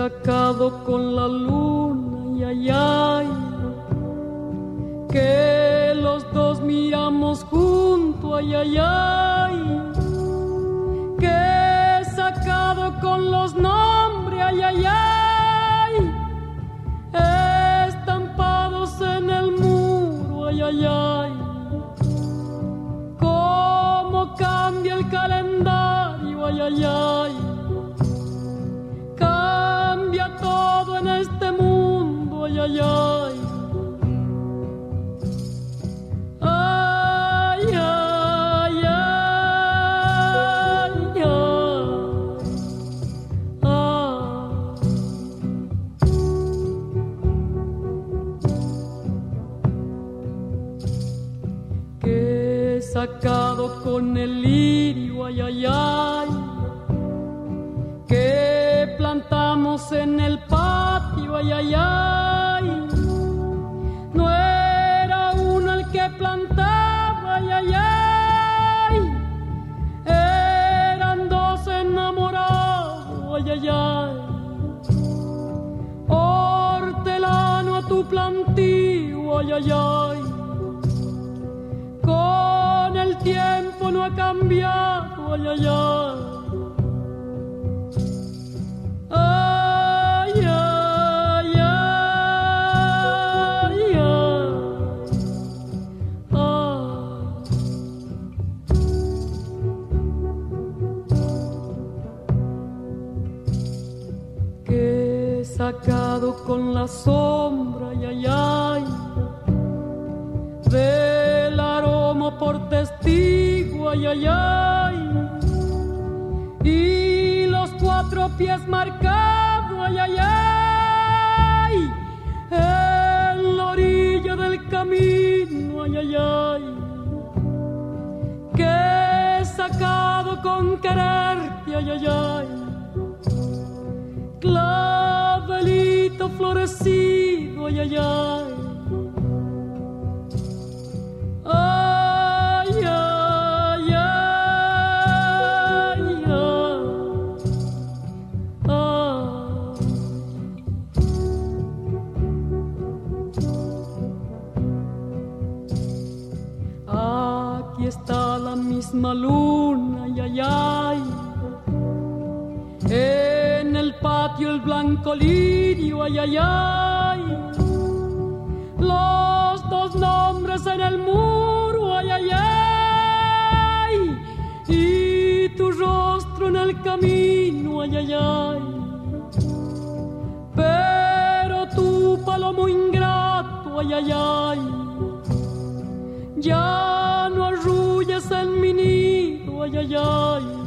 sacado con la luna, ay, ay, ay, que los dos miramos junto, ay, ay, ay, que he sacado con los nombres, ay, ay, ay, estampados en el muro, ay, ay, ay, cómo cambia el calendario, ay, ay, ay, cambia todo en este mundo, ay, ay, ay. Ay, ay, ay, ay, ay. Que he sacado con el lirio, ay, ay, ay, que plantamos en el patio, ay, ay, ay. No era uno el que plantaba, ay, ay, ay. Eran dos enamorados, ay, ay, ay. Hortelano a tu plantío, ay, ay, ay. Con el tiempo no ha cambiado, ay, ay, ay. Ay, ay, ay, ay, ay. Que he sacado con la sombra, ay, ay, ay, del aroma por testigo, ay, ay, ay, y los 4 pies marcados, ay, ay, ay, en la orilla del camino, ay, ay, ay, que he sacado con quererte, ay, ay, ay, clavelito florecido, ay, ay, ay. Ay, ay, ay, ay, ay. Aquí está la misma luna, ay, ay, ay. En el patio el blanco lirio, ay, ay, ay. Los 2 nombres en el muro, ay, ay, ay, y tu rostro en el camino, ay, ay, ay. Pero tu palomo ingrato, ay, ay, ay, ya no arrullas en mi nido, ay, ay, ay.